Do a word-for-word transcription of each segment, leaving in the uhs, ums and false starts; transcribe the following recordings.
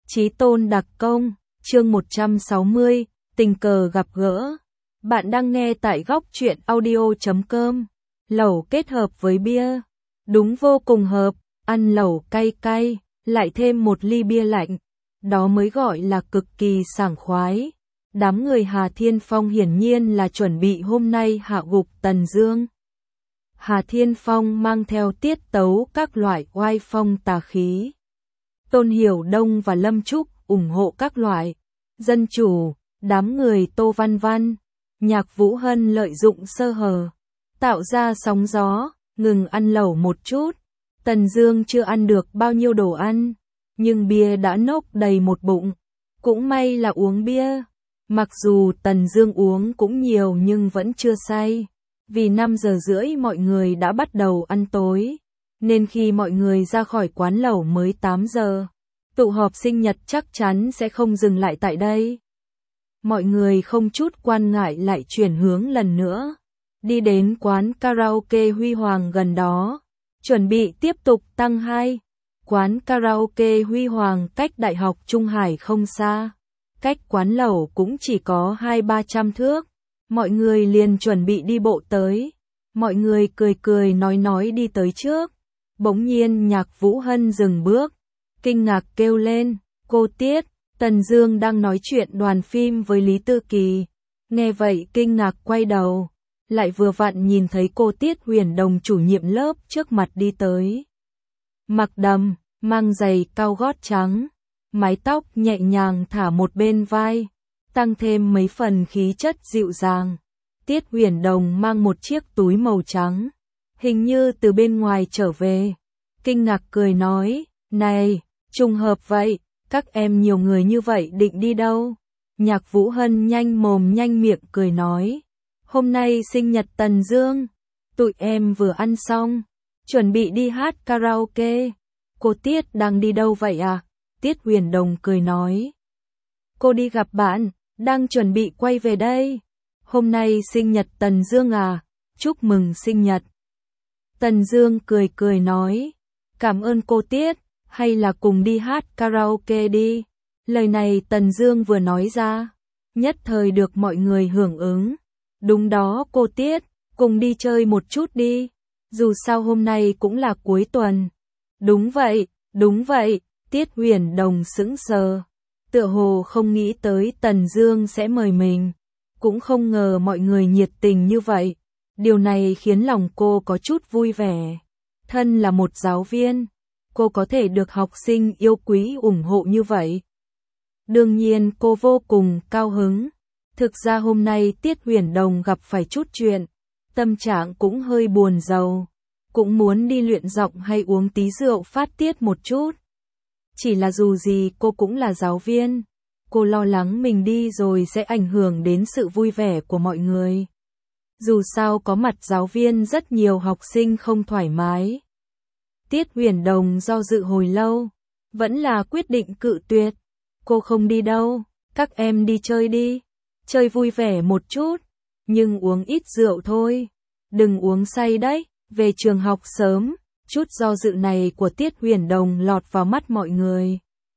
Chí tôn đặc công, chương một trăm sáu mươi, tình cờ gặp gỡ. Bạn đang nghe tại góc truyện audio chấm com. Lẩu kết hợp với bia, đúng vô cùng hợp, ăn lẩu cay cay, lại thêm một ly bia lạnh, đó mới gọi là cực kỳ sảng khoái. Đám người Hà Thiên Phong hiển nhiên là chuẩn bị hôm nay hạ gục Tần Dương. Hà Thiên Phong mang theo tiết tấu các loại oai phong tà khí. Tôn Hiểu Đông và Lâm Trúc ủng hộ các loại dân chủ, đám người Tô Văn Văn, Nhạc Vũ Hân lợi dụng sơ hở, tạo ra sóng gió, ngừng ăn lẩu một chút. Tần Dương chưa ăn được bao nhiêu đồ ăn, nhưng bia đã nốc đầy một bụng. Cũng may là uống bia, mặc dù Tần Dương uống cũng nhiều nhưng vẫn chưa say, vì năm giờ rưỡi mọi người đã bắt đầu ăn tối, nên khi mọi người ra khỏi quán lẩu mới tám giờ. Tụ họp sinh nhật chắc chắn sẽ không dừng lại tại đây. Mọi người không chút quan ngại lại chuyển hướng lần nữa, đi đến quán karaoke Huy Hoàng gần đó, chuẩn bị tiếp tục tăng hai. Quán karaoke Huy Hoàng cách Đại học Trung Hải không xa, cách quán lẩu cũng chỉ có hai ba trăm thước. Mọi người liền chuẩn bị đi bộ tới. Mọi người cười cười nói nói đi tới trước. Bỗng nhiên Nhạc Vũ Hân dừng bước, kinh ngạc kêu lên, cô Tiết. Tần Dương đang nói chuyện đoàn phim với Lý Tư Kỳ, nghe vậy kinh ngạc quay đầu, lại vừa vặn nhìn thấy cô Tiết Huyền Đồng chủ nhiệm lớp trước mặt đi tới. Mặc đầm, mang giày cao gót trắng, mái tóc nhẹ nhàng thả một bên vai, tăng thêm mấy phần khí chất dịu dàng. Tiết Huyền Đồng mang một chiếc túi màu trắng, hình như từ bên ngoài trở về, kinh ngạc cười nói, này, trùng hợp vậy. Các em nhiều người như vậy định đi đâu? Nhạc Vũ Hân nhanh mồm nhanh miệng cười nói, hôm nay sinh nhật Tần Dương, tụi em vừa ăn xong, chuẩn bị đi hát karaoke. Cô Tiết đang đi đâu vậy à? Tiết Huyền Đồng cười nói, cô đi gặp bạn, đang chuẩn bị quay về đây. Hôm nay sinh nhật Tần Dương à? Chúc mừng sinh nhật. Tần Dương cười cười nói, cảm ơn cô Tiết. Hay là cùng đi hát karaoke đi. Lời này Tần Dương vừa nói ra, nhất thời được mọi người hưởng ứng. Đúng đó cô Tiết, cùng đi chơi một chút đi. Dù sao hôm nay cũng là cuối tuần. Đúng vậy, đúng vậy. Tiết Huyền Đồng sững sờ, tựa hồ không nghĩ tới Tần Dương sẽ mời mình, cũng không ngờ mọi người nhiệt tình như vậy. Điều này khiến lòng cô có chút vui vẻ. Thân là một giáo viên, cô có thể được học sinh yêu quý ủng hộ như vậy. Đương nhiên cô vô cùng cao hứng. Thực ra hôm nay Tiết Huyền Đồng gặp phải chút chuyện, tâm trạng cũng hơi buồn rầu, cũng muốn đi luyện giọng hay uống tí rượu phát tiết một chút. Chỉ là dù gì cô cũng là giáo viên, cô lo lắng mình đi rồi sẽ ảnh hưởng đến sự vui vẻ của mọi người. Dù sao có mặt giáo viên rất nhiều học sinh không thoải mái. Tiết Huyền Đồng do dự hồi lâu, vẫn là quyết định cự tuyệt. Cô không đi đâu, các em đi chơi đi, chơi vui vẻ một chút, nhưng uống ít rượu thôi, đừng uống say đấy, về trường học sớm. Chút do dự này của Tiết Huyền Đồng lọt vào mắt mọi người.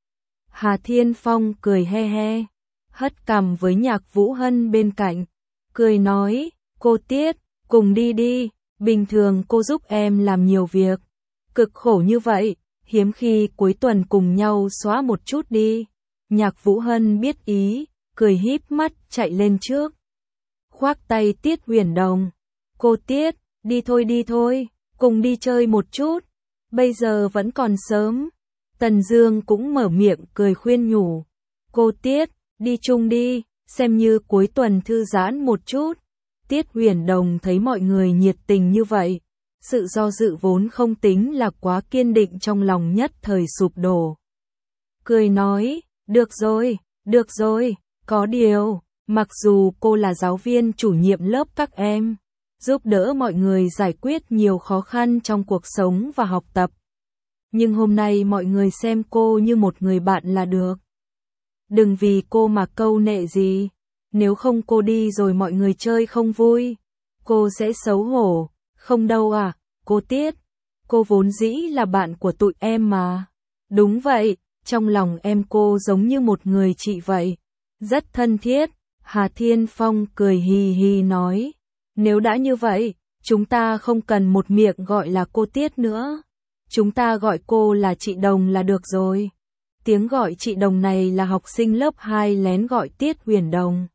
Hà Thiên Phong cười he he, hất cằm với Nhạc Vũ Hân bên cạnh, cười nói, cô Tiết, cùng đi đi, bình thường cô giúp em làm nhiều việc, cực khổ như vậy, hiếm khi cuối tuần cùng nhau xóa một chút đi. Nhạc Vũ Hân biết ý, cười híp mắt chạy lên trước, khoác tay Tiết Huyền Đồng, cô Tiết, đi thôi đi thôi, cùng đi chơi một chút, bây giờ vẫn còn sớm. Tần Dương cũng mở miệng cười khuyên nhủ, cô Tiết, đi chung đi, xem như cuối tuần thư giãn một chút. Tiết Huyền Đồng thấy mọi người nhiệt tình như vậy, sự do dự vốn không tính là quá kiên định trong lòng nhất thời sụp đổ. Cười nói, được rồi, được rồi, có điều, mặc dù cô là giáo viên chủ nhiệm lớp các em, giúp đỡ mọi người giải quyết nhiều khó khăn trong cuộc sống và học tập, nhưng hôm nay mọi người xem cô như một người bạn là được. Đừng vì cô mà câu nệ gì, nếu không cô đi rồi mọi người chơi không vui, cô sẽ xấu hổ. Không đâu à, cô Tiết, cô vốn dĩ là bạn của tụi em mà. Đúng vậy, trong lòng em cô giống như một người chị vậy. Rất thân thiết, Hà Thiên Phong cười hì hì nói. Nếu đã như vậy, chúng ta không cần một miệng gọi là cô Tiết nữa. Chúng ta gọi cô là chị Đồng là được rồi. Tiếng gọi chị Đồng này là học sinh lớp hai lén gọi Tiết Huyền Đồng.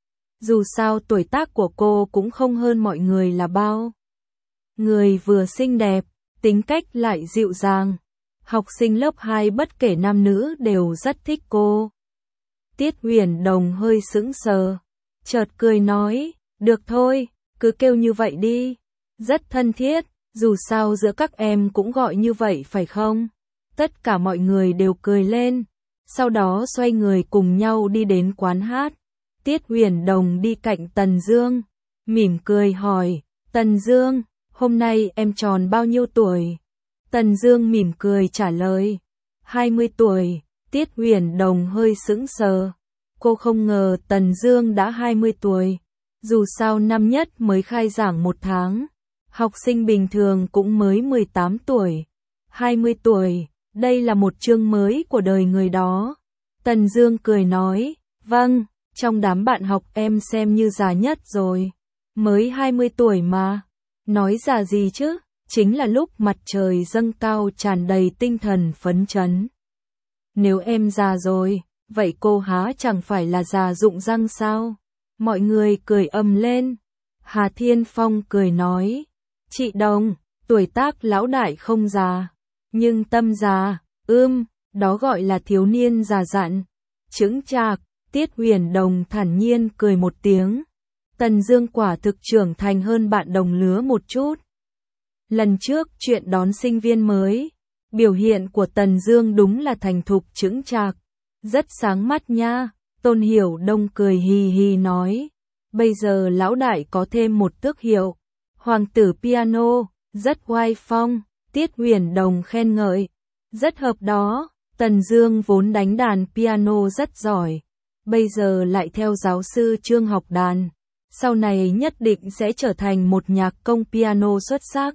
Dù sao tuổi tác của cô cũng không hơn mọi người là bao. Người vừa xinh đẹp, tính cách lại dịu dàng. Học sinh lớp hai bất kể nam nữ đều rất thích cô. Tiết Huyền Đồng hơi sững sờ, chợt cười nói, được thôi, cứ kêu như vậy đi. Rất thân thiết, dù sao giữa các em cũng gọi như vậy phải không? Tất cả mọi người đều cười lên, sau đó xoay người cùng nhau đi đến quán hát. Tiết Huyền Đồng đi cạnh Tần Dương, mỉm cười hỏi, Tần Dương, hôm nay em tròn bao nhiêu tuổi? Tần Dương mỉm cười trả lời, hai mươi tuổi. Tiết Huyền Đồng hơi sững sờ, cô không ngờ Tần Dương đã hai mươi tuổi. Dù sao năm nhất mới khai giảng một tháng, học sinh bình thường cũng mới mười tám tuổi. hai mươi tuổi, đây là một chương mới của đời người đó. Tần Dương cười nói, vâng, trong đám bạn học em xem như già nhất rồi. Mới hai mươi tuổi mà, nói già gì chứ, chính là lúc mặt trời dâng cao tràn đầy tinh thần phấn chấn. Nếu em già rồi, vậy cô há chẳng phải là già rụng răng sao? Mọi người cười ầm lên. Hà Thiên Phong cười nói, chị Đồng, tuổi tác lão đại không già, nhưng tâm già, ưm, đó gọi là thiếu niên già dặn. Chững chạc, Tiết Huyền Đồng thản nhiên cười một tiếng. Tần Dương quả thực trưởng thành hơn bạn đồng lứa một chút. Lần trước chuyện đón sinh viên mới, biểu hiện của Tần Dương đúng là thành thục chững chạc, rất sáng mắt nha. Tôn Hiểu Đông cười hì hì nói, bây giờ lão đại có thêm một tước hiệu, hoàng tử piano, rất oai phong. Tiết Huyền Đồng khen ngợi, rất hợp đó. Tần Dương vốn đánh đàn piano rất giỏi, bây giờ lại theo giáo sư Trương học đàn, sau này nhất định sẽ trở thành một nhạc công piano xuất sắc.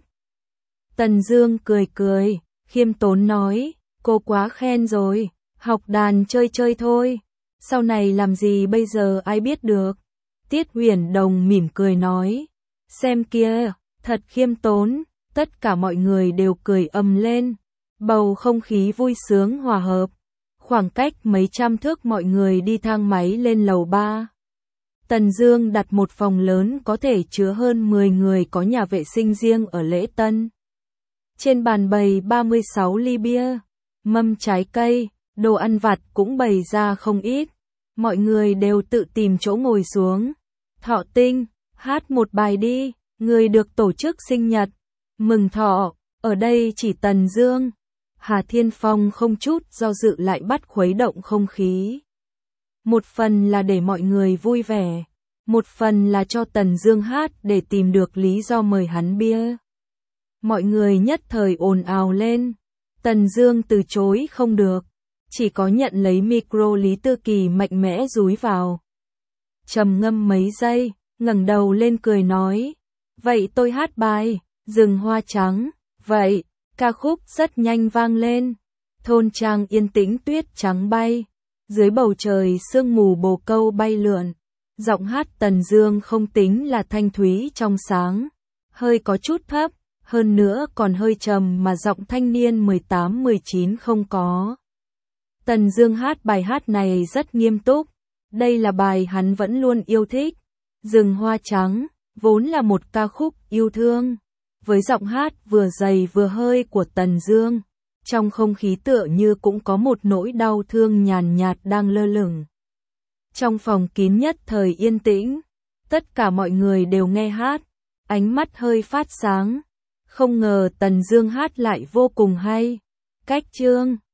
Tần Dương cười cười, khiêm tốn nói, cô quá khen rồi, học đàn chơi chơi thôi, sau này làm gì bây giờ ai biết được. Tiết Huyền Đồng mỉm cười nói, xem kia, thật khiêm tốn. Tất cả mọi người đều cười ầm lên, bầu không khí vui sướng hòa hợp. Khoảng cách mấy trăm thước mọi người đi thang máy lên lầu ba. Tần Dương đặt một phòng lớn có thể chứa hơn mười người, có nhà vệ sinh riêng ở lễ tân. Trên bàn bày ba mươi sáu ly bia, mâm trái cây, đồ ăn vặt cũng bày ra không ít. Mọi người đều tự tìm chỗ ngồi xuống. Thọ tinh, hát một bài đi, người được tổ chức sinh nhật, mừng thọ, ở đây chỉ Tần Dương. Hà Thiên Phong không chút do dự lại bắt khuấy động không khí. Một phần là để mọi người vui vẻ, một phần là cho Tần Dương hát để tìm được lý do mời hắn bia. Mọi người nhất thời ồn ào lên. Tần Dương từ chối không được, chỉ có nhận lấy micro. Lý Tư Kỳ mạnh mẽ dúi vào. Trầm ngâm mấy giây, ngẩng đầu lên cười nói, vậy tôi hát bài Rừng Hoa Trắng. Vậy, ca khúc rất nhanh vang lên. Thôn trang yên tĩnh, tuyết trắng bay, dưới bầu trời sương mù bồ câu bay lượn. Giọng hát Tần Dương không tính là thanh thúy trong sáng, hơi có chút thấp, hơn nữa còn hơi trầm mà giọng thanh niên mười tám mười chín không có. Tần Dương hát bài hát này rất nghiêm túc, đây là bài hắn vẫn luôn yêu thích. Rừng Hoa Trắng vốn là một ca khúc yêu thương, với giọng hát vừa dày vừa hơi của Tần Dương, trong không khí tựa như cũng có một nỗi đau thương nhàn nhạt đang lơ lửng. Trong phòng kín nhất thời yên tĩnh, tất cả mọi người đều nghe hát, ánh mắt hơi phát sáng. Không ngờ Tần Dương hát lại vô cùng hay. Cách chương